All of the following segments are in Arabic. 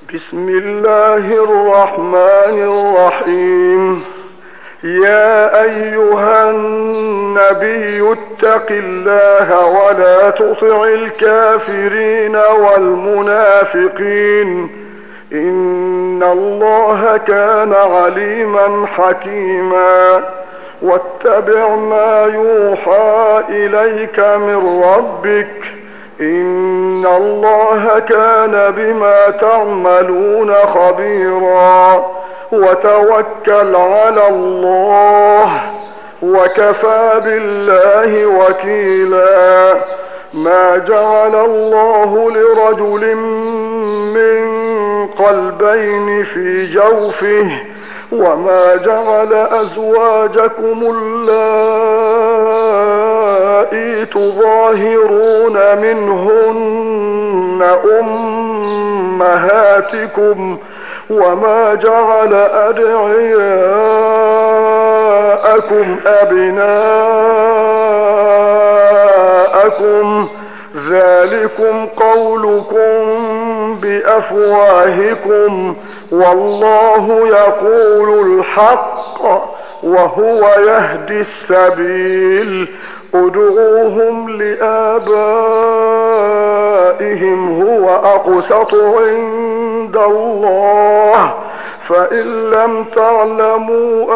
بسم الله الرحمن الرحيم. يا أيها النبي اتق الله ولا تطع الكافرين والمنافقين إن الله كان عليما حكيما. واتبع ما يوحى إليك من ربك إن الله كان بما تعملون خبيرا. وتوكل على الله وكفى بالله وكيلا. ما جعل الله لرجل من قلبين في جوفه وما جعل أزواجكم اللائي تظاهرون منهن أمهاتكم وما جعل أدعياءكم أبناءكم ذلكم قولكم بأفواهكم والله يقول الحق وهو يهدي السبيل. ادعوهم لآبائهم هو أقسط عند الله فإن لم تعلموا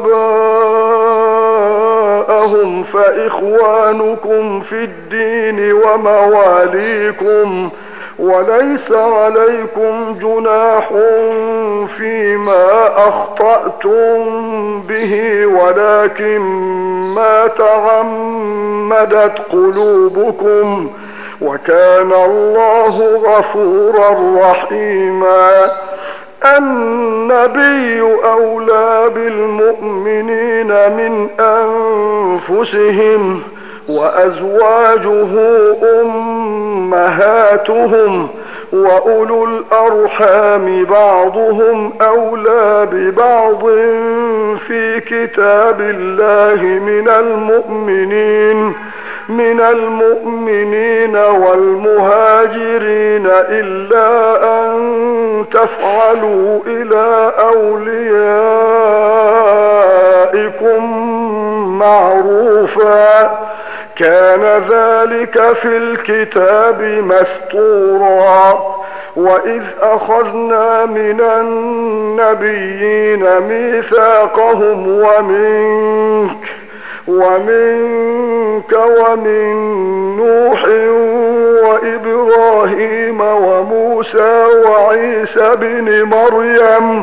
آباءهم فإخوانكم في الدين ومواليكم وليس عليكم جناح فيما أخطأتم به ولكن ما تعمدت قلوبكم وكان الله غفورا رحيما. النبي أولى بالمؤمنين من أنفسهم وأزواجه أمهاتهم وأولو الأرحام بعضهم أولى ببعض في كتاب الله من المؤمنين والمهاجرين إلا أن تفعلوا إلى أوليائكم معروفا كان ذلك في الكتاب مسطورا. وإذ أخذنا من النبيين ميثاقهم ومنك ومن نوح وإبراهيم وموسى وعيسى بن مريم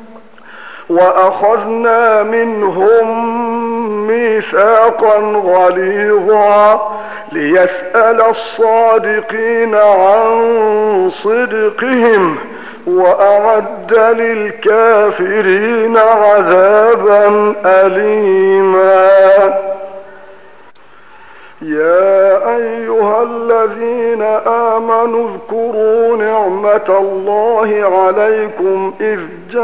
وأخذنا منهم ميثاقا غليظا ليسأل الصادقين عن صدقهم وأعد للكافرين عذابا أليما. يا أيها الذين آمنوا اذكروا نعمة الله عليكم إذ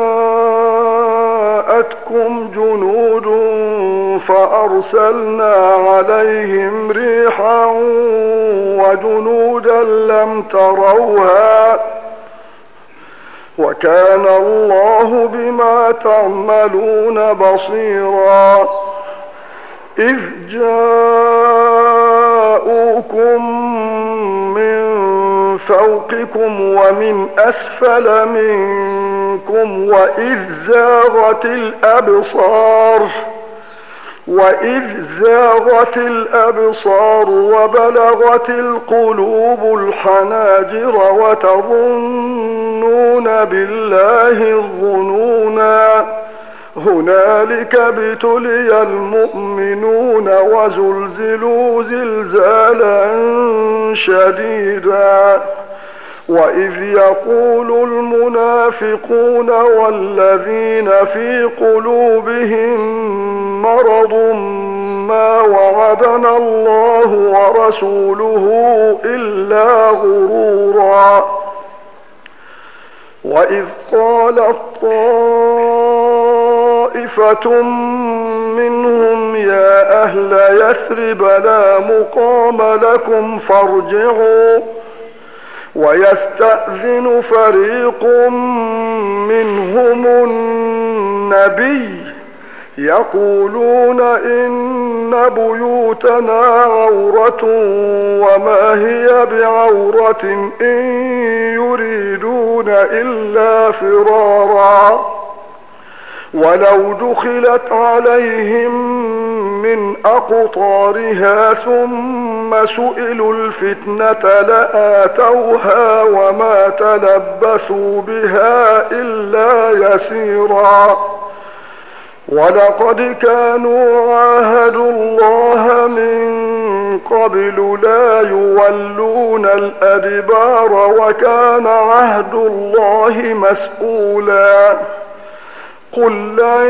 جاءتكم جنود فأرسلنا عليهم ريحا وجنودا لم تروها وكان الله بما تعملون بصيرا. إذ جاءوكم من فوقكم ومن أسفل منكم وإذ زاغت الأبصار وبلغت القلوب الحناجر وتظنون بالله الظنونا هنالك ابتلي المؤمنون وزلزلوا زلزالا شديدا. وإذ يقول المنافقون والذين في قلوبهم مرض ما وعدنا الله ورسوله إلا غرورا. وإذ قالت طائفة منهم يا أهل يثرب لا مقام لكم فارجعوا ويستأذن فريق منهم النبي يقولون إن بيوتنا عورة وما هي بعورة إن يريدون إلا فرارا ولو دخلت عليهم من أقطارها ثم سئلوا الفتنة لآتوها وما تلبثوا بها إلا يسيرا ولقد كانوا عاهدوا الله من قبل لا يولون الأدبار وكان عهد الله مسؤولا قل لن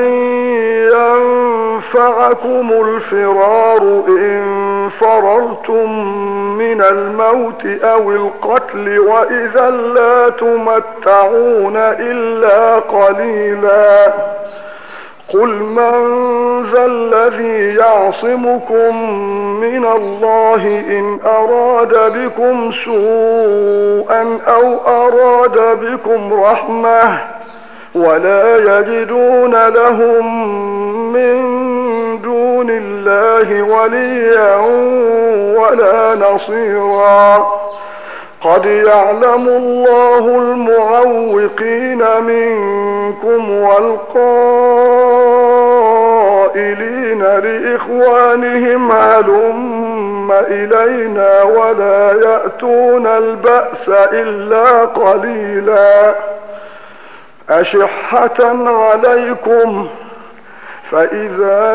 ينفعكم الفرار إن فررتم من الموت أو القتل وإذا لا تمتعون إلا قليلا قل من ذا الذي يعصمكم من الله إن أراد بكم سوءا أو أراد بكم رحمة ولا يجدون لهم من دون الله وليا ولا نصيرا قد يعلم الله المعوقين منكم والقائلين لإخوانهم هلم إلينا ولا يأتون البأس إلا قليلا أشحة عليكم فإذا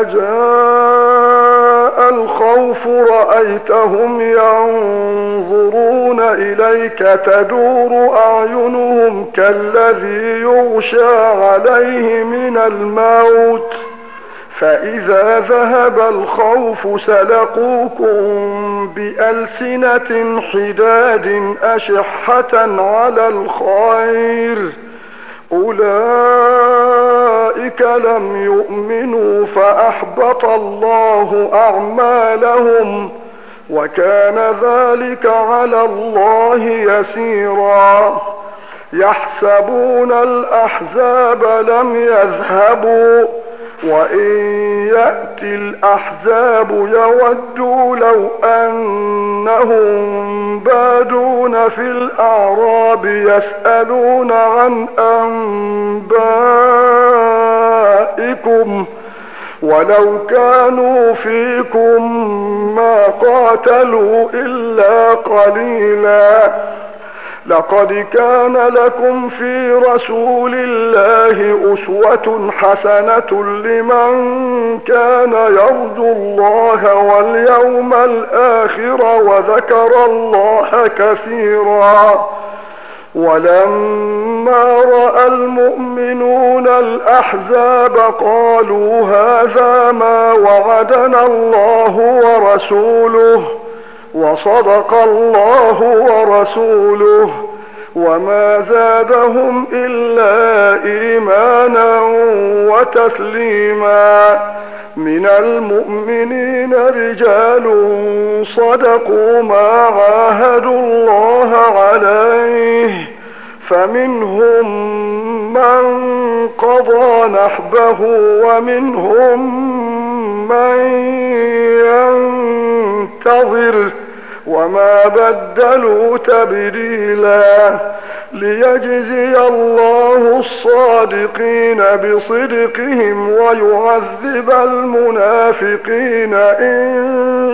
جاء الخوف رأيتهم ينظرون إليك تدور أعينهم كالذي يغشى عليه من الموت فإذا ذهب الخوف سلقوكم بألسنة حداد أشحة على الخير أولئك لم يؤمنوا فأحبط الله أعمالهم وكان ذلك على الله يسيرا يحسبون الأحزاب لم يذهبوا وإن يأتي الأحزاب يودوا لو أنهم بادون في الأعراب يسألون عن أنبائكم ولو كانوا فيكم ما قاتلوا إلا قليلا لقد كان لكم في رسول الله أسوة حسنة لمن كان يرجو الله واليوم الآخر وذكر الله كثيرا ولما رأى المؤمنون الأحزاب قالوا هذا ما وعدنا الله ورسوله وصدق الله ورسوله وما زادهم إلا إيمانا وتسليما من المؤمنين رجال صدقوا ما عاهدوا الله عليه فمنهم من قضى نحبه ومنهم من ينتظر وما بدلوا تبديلا ليجزي الله الصادقين بصدقهم ويعذب المنافقين إن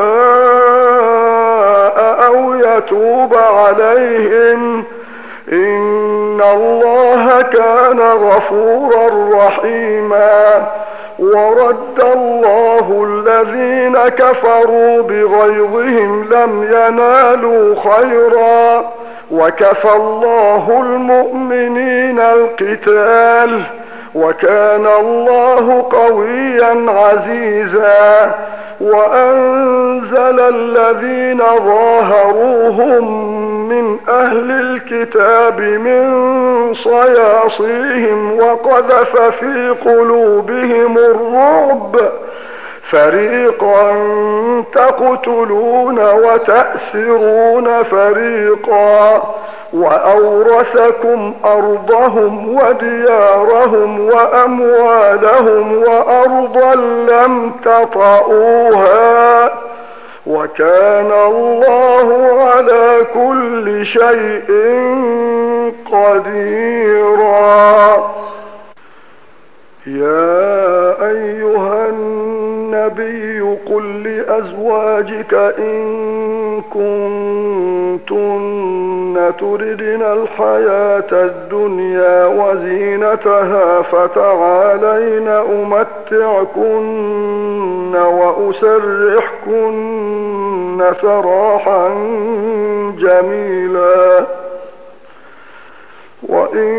شاء أو يتوب عليهم إن الله كان غفورا رحيما ورد الله الذين كفروا بغيظهم لم ينالوا خيرا وكفى الله المؤمنين القتال وكان الله قويا عزيزا وأنزل الذين ظاهروهم من أهل الكتاب من صياصيهم وقذف في قلوبهم الرعب فريقا تقتلون وتأسرون فريقا وأورثكم أرضهم وديارهم وأموالهم وأرضا لم تطئوها وكان الله على كل شيء قديرا. يا أيها النبي قل لأزواجك إن كنتن تردن الحياة الدنيا وزينتها فتعالين أمتعكن وأسرحكن سراحا جميلا. وإن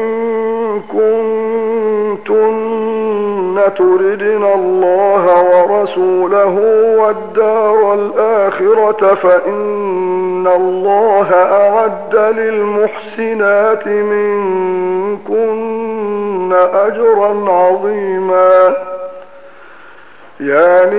كنتن تردن الله ورسوله والدار الآخرة فإن الله أعد للمحسنات منكن أجرا عظيما. يا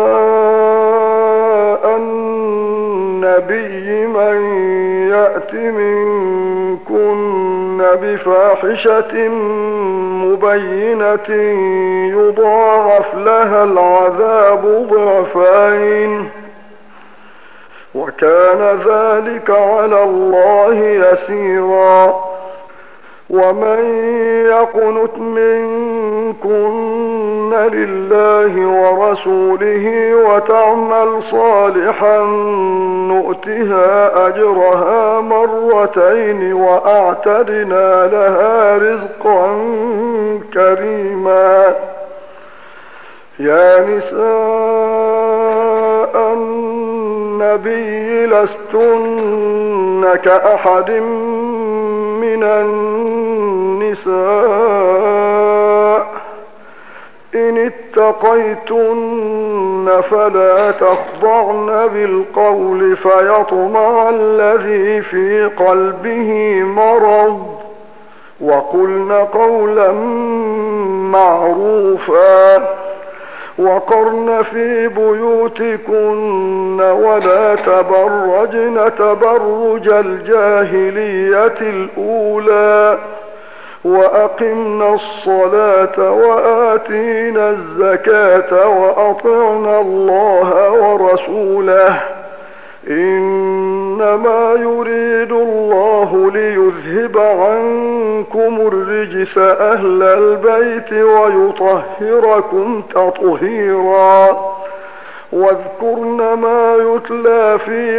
نساء النبي من يأت منكن بفاحشة مبينة يضاعف لها العذاب ضعفين وكان ذلك على الله يسيرا. ومن يقنت منكن لله ورسوله وتعمل صالحا نؤتها أجرها مرتين وأعتدنا لها رزقا كريما. يا نساء النبي لستن كأحد من النساء إن اتقيتن فلا تخضعن بالقول فيطمع الذي في قلبه مرض وقلن قولا معروفا وقرن في بيوتكن ولا تبرجن تبرج الجاهلية الأولى وأقمنا الصلاة وآتينا الزكاة وأطعنا الله ورسوله إنما يريد الله ليذهب عنكم الرجس أهل البيت ويطهركم تطهيرا. واذكرن ما يتلى في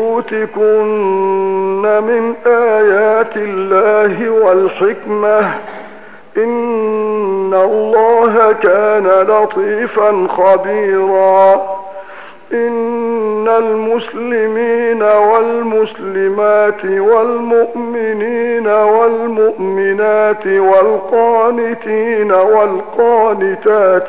بيوتكن من آيات الله والحكمة إن الله كان لطيفا خبيرا. إن المسلمين والمسلمات والمؤمنين والمؤمنات والقانتين والقانتات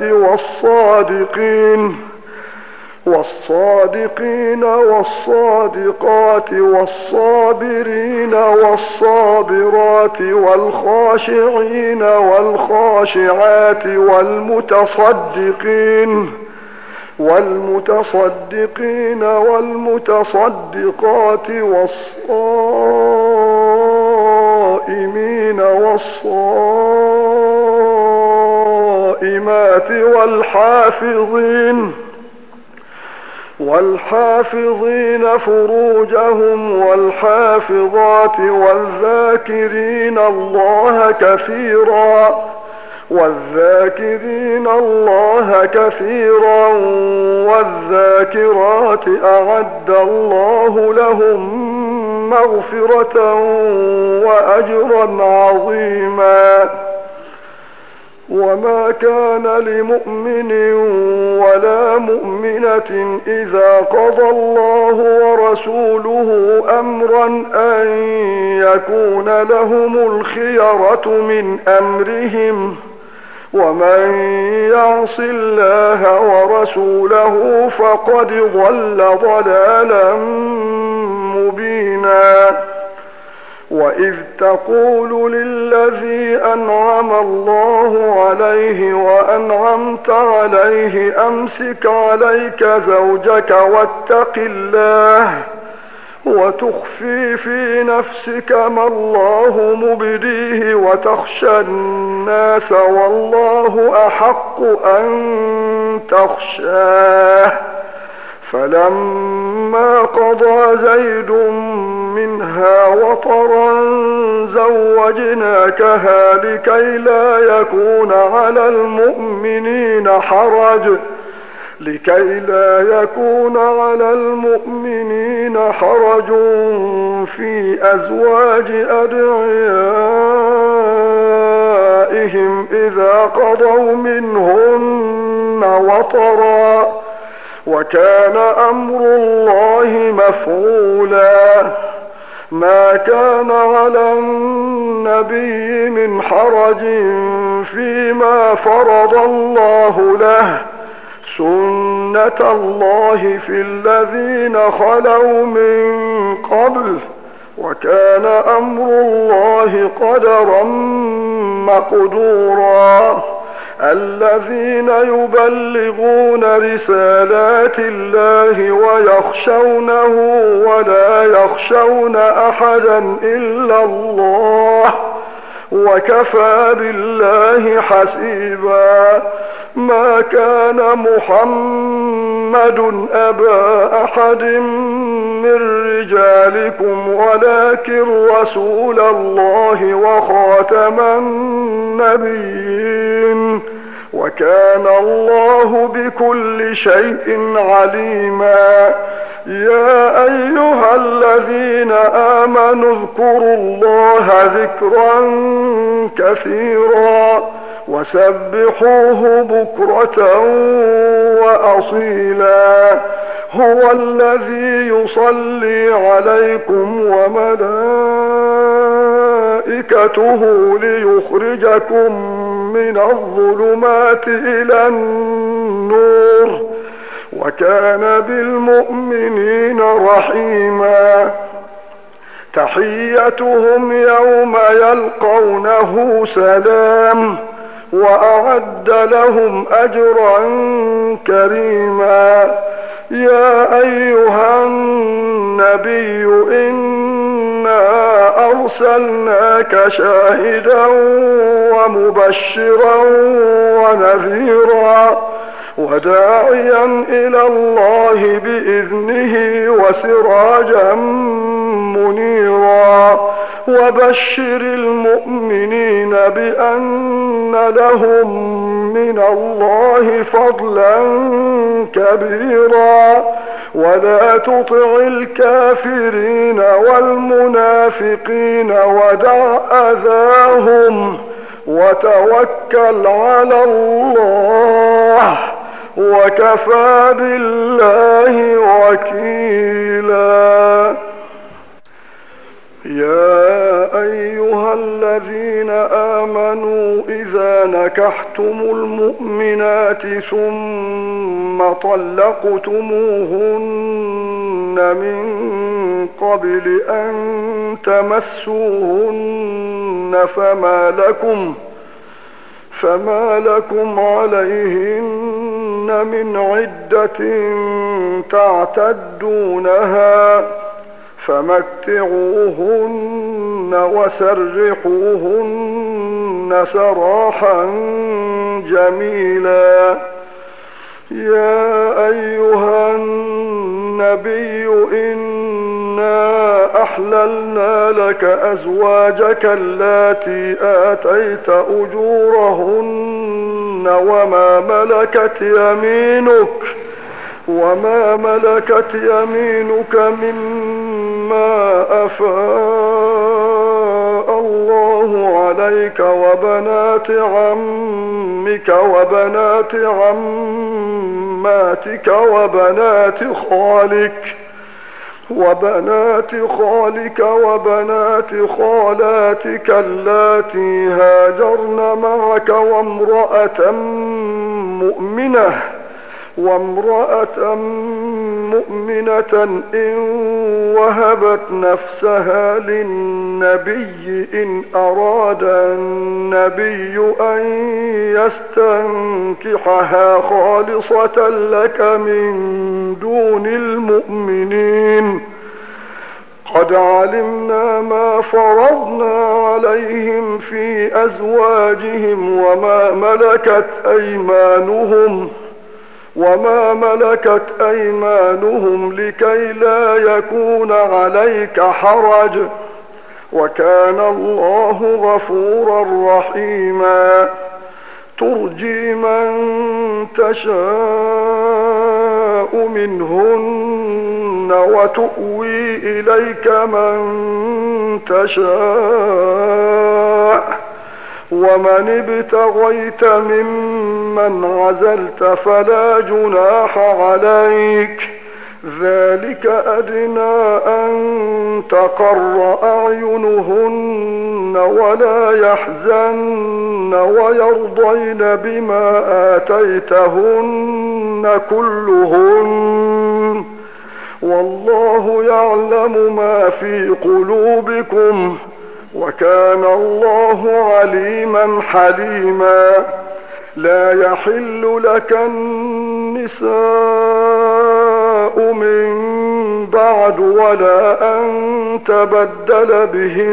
والصادقين والصادقات والصابرين والصابرات والخاشعين والخاشعات والمتصدقين والمتصدقات والصائمين والصائمات والحافظين فروجهم والحافظات والذاكرين الله كثيرا والذاكرات أعد الله لهم مغفرة وأجرا عظيما. وما كان لمؤمن ولا مؤمنة إذا قضى الله ورسوله أمرا أن يكون لهم الخيرة من أمرهم ومن يعص الله ورسوله فقد ضل ضلالا مبينا. وإذ تقول للذي أنعم الله عليه وأنعمت عليه أمسك أمسك عليك زوجك واتق الله وتخفي في نفسك ما الله مبديه وتخشى الناس والله أحق أن تخشاه. فلما قضى زيد منها وطرا زوجناكها لكي لا يكون على المؤمنين حرج في أزواج أدعيائهم إذا قضوا منهن وطرا وكان أمر الله مفعولا. ما كان على النبي من حرج فيما فرض الله له سنة الله في الذين خلوا من قبل وكان أمر الله قدرا مقدورا. الذين يبلغون رسالات الله ويخشونه ولا يخشون أحدا إلا الله وكفى بالله حسيبا. ما كان محمد أبا أحد من رجالكم ولكن رسول الله وخاتم النبيين وكان الله بكل شيء عليما. يا أيها الذين آمنوا اذكروا الله ذكرا كثيرا وسبحوه بكرة وأصيلا. هو الذي يصلي عليكم وملائكته ليخرجكم من الظلمات إلى النور وكان بالمؤمنين رحيما. تحيتهم يوم يلقونه سلام وأعد لهم أجرا كريما. يا أيها النبي إنا أرسلناك شاهدا ومبشرا ونذيرا وداعيا إلى الله بإذنه وسراجا منيرا. وبشر المؤمنين بأن لهم من الله فضلا كبيرا ولا تطع الكافرين والمنافقين ودع أذاهم وتوكل على الله وكفى بالله وكيلا. يا أيها الذين آمنوا إذا نكحتم المؤمنات ثم طلقتموهن من قبل أن تمسوهن فما لكم عليهن من عدة تعتدونها فمتعوهن وسرحوهن سراحا جميلا. يا أيها النبي إنا أحللنا لك أزواجك اللاتي آتيت أجورهن وما ملكت يمينك مما أفاء الله عليك وبنات عمك وبنات عماتك وبنات خالك وبنات خالاتك اللاتي هاجرن معك وامرأة مؤمنة وامرأة مؤمنة إن وهبت نفسها للنبي إن أراد النبي أن يستنكحها خالصة لك من دون المؤمنين. قد علمنا ما فرضنا عليهم في أزواجهم وما ملكت أيمانهم لكي لا يكون عليك حرج، وكان الله غفورا رحيما. ترجي من تشاء منهن وتؤوي إليك من تشاء، ومن ابتغيت ممن عزلت فلا جناح عليك، ذلك أدنى أن تقر أعينهن ولا يحزن ويرضين بما آتيتهن كلهن، والله يعلم ما في قلوبكم، وكان الله عليما حليما. لا يحل لك النساء من بعد ولا أن تبدل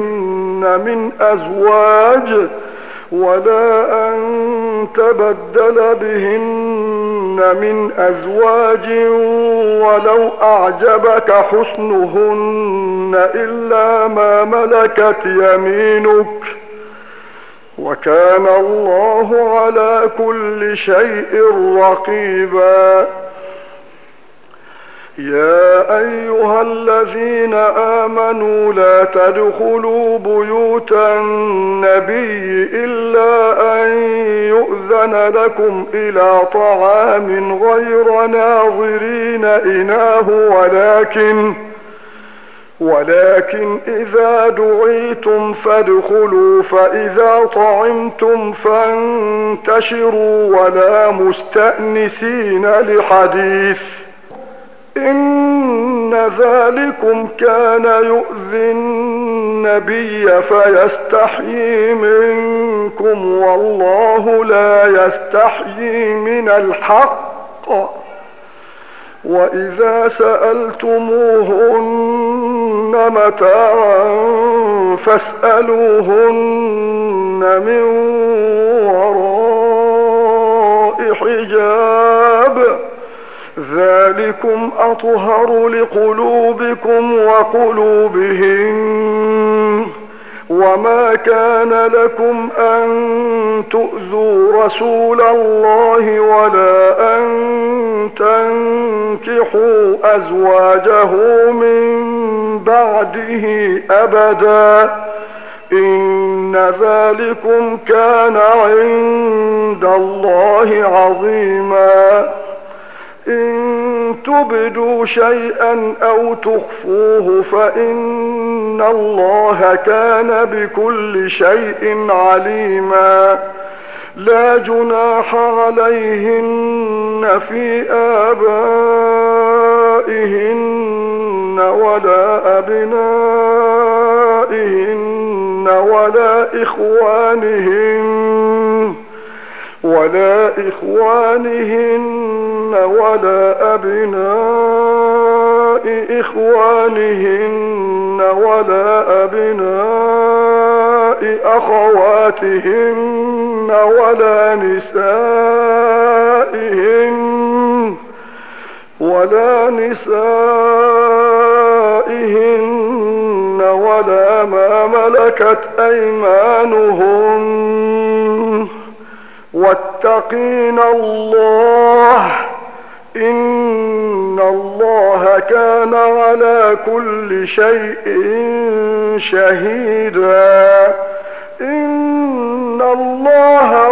بهن من أزواج ولو أعجبك حسنهن إلا ما ملكت يمينك، وكان الله على كل شيء رقيبا. يا أيها الذين آمنوا لا تدخلوا بيوت النبي إلا أن يؤذن لكم إلى طعام غير ناظرين إناه ولكن إذا دعيتم فادخلوا، فإذا طعمتم فانتشروا ولا مستأنسين لحديث، إن ذلكم كان يؤذي النبي فيستحيي منكم، والله لا يستحيي من الحق. وإذا سألتموهن متاعا فاسألوهن من وراء حجاب، ذلكم أطهر لقلوبكم وقلوبهن. وما كان لكم أن تؤذوا رسول الله ولا أن تنكحوا أزواجه من بعده أبدا، إن ذلكم كان عند الله عظيما. إن تبدوا شيئا أو تخفوه فإن الله كان بكل شيء عليما. لا جناح عليهن في آبائهن ولا أبنائهن ولا إخوانهن ولا أبناء إخوانهن ولا أبناء أخواتهن ولا نسائهن ولا ما ملكت أيمانهن، واتقين الله، إن الله كان على كل شيء شهيدا. إن الله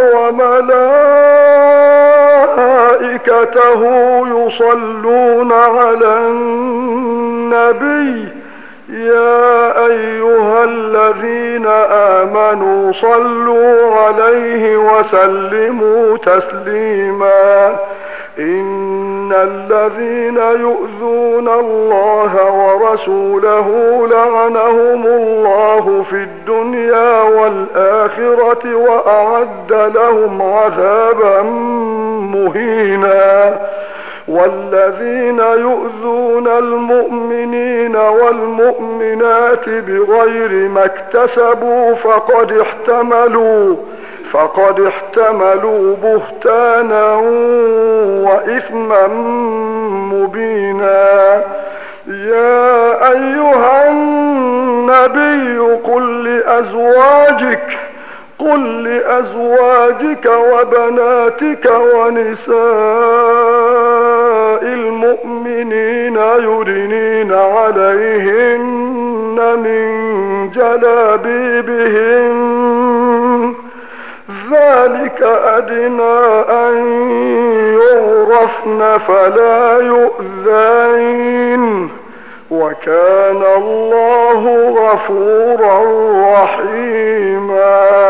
وملائكته يصلون على النبي، يا أيها الذين آمنوا صلوا عليه وسلموا تسليما. إن الذين يؤذون الله ورسوله لعنهم الله في الدنيا والآخرة وأعد لهم عذابا مهينا. والذين يؤذون المؤمنين والمؤمنات بغير ما اكتسبوا فقد احتملوا بهتانا وإثما مبينا. يا أيها النبي قل لأزواجك وبناتك ونساء المؤمنين يدنين عليهن من جلابيبهن ذلك أدنى أن يعرفن فلا يؤذين وكان الله غفورا رحيما.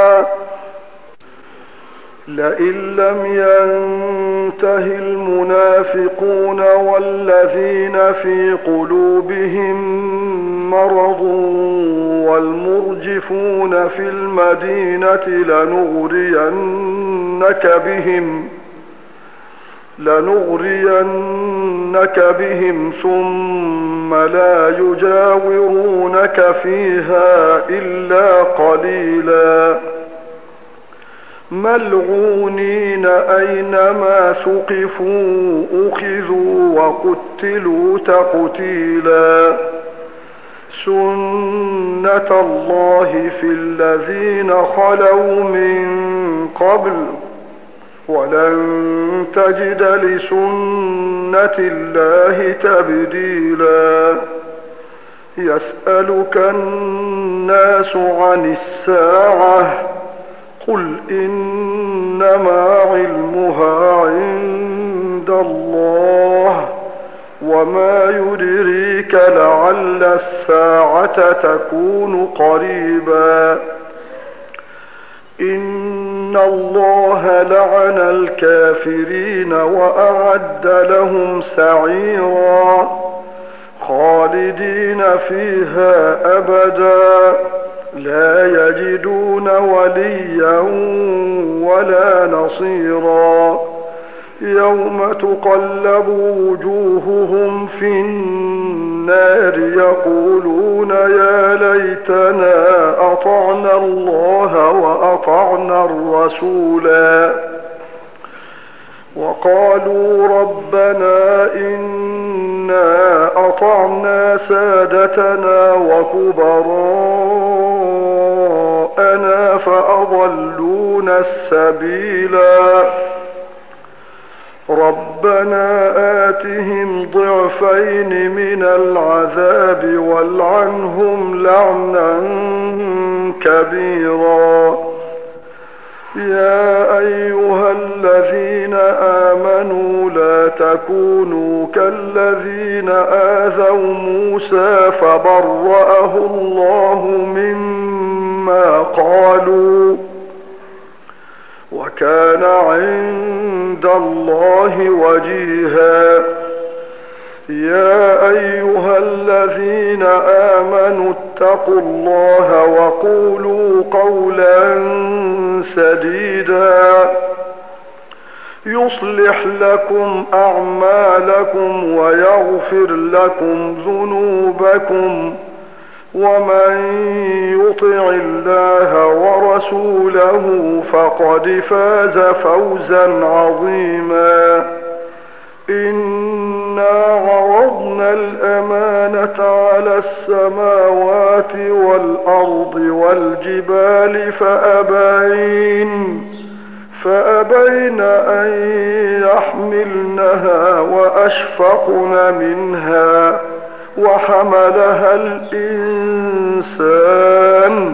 لئن لم ينته المنافقون والذين في قلوبهم مرض والمرجفون في المدينة لنغرينك بهم ثم لا يجاورونك فيها إلا قليلا ملعونين أينما ثقفوا أخذوا وقتلوا تقتيلا. سنة الله في الذين خلوا من قبل ولن تجد لسنة الله تبديلا. يسألك الناس عن الساعة قل إنما علمها عند الله وما يدريك لعل الساعة تكون قريبا. إن الله لعن الكافرين وأعد لهم سعيرا خالدين فيها أبدا لا يجدون وليا ولا نصيرا. يوم تقلب وجوههم في النار يقولون يا ليتنا أطعنا الله وأطعنا الرسولا وقالوا ربنا إنا أطعنا سادتنا وكبراءنا فأضلونا السبيلا. ربنا آتهم ضعفين من العذاب والعنهم لعنا كبيرا. يا أيها الذين آمنوا لا تكونوا كالذين آذوا موسى فبرأه الله مما قالوا وكان عند الله وجيها. يا أيها الذين آمنوا اتقوا الله وقولوا قولا سديدا يصلح لكم أعمالكم ويغفر لكم ذنوبكم ومن يطع الله ورسوله فقد فاز فوزا عظيما. إنا عرضنا الأمانة على السماوات والأرض والجبال فأبين أن يحملنها وأشفقن منها وحملها الإنسان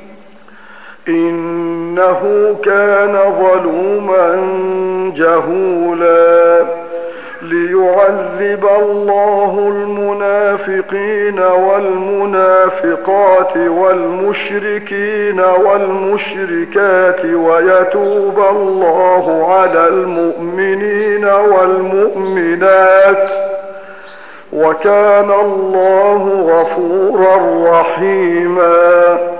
إنه كان ظلوما جهولا. ليعذب الله المنافقين والمنافقات والمشركين والمشركات ويتوب الله على المؤمنين والمؤمنات وكان الله غفورا رحيما.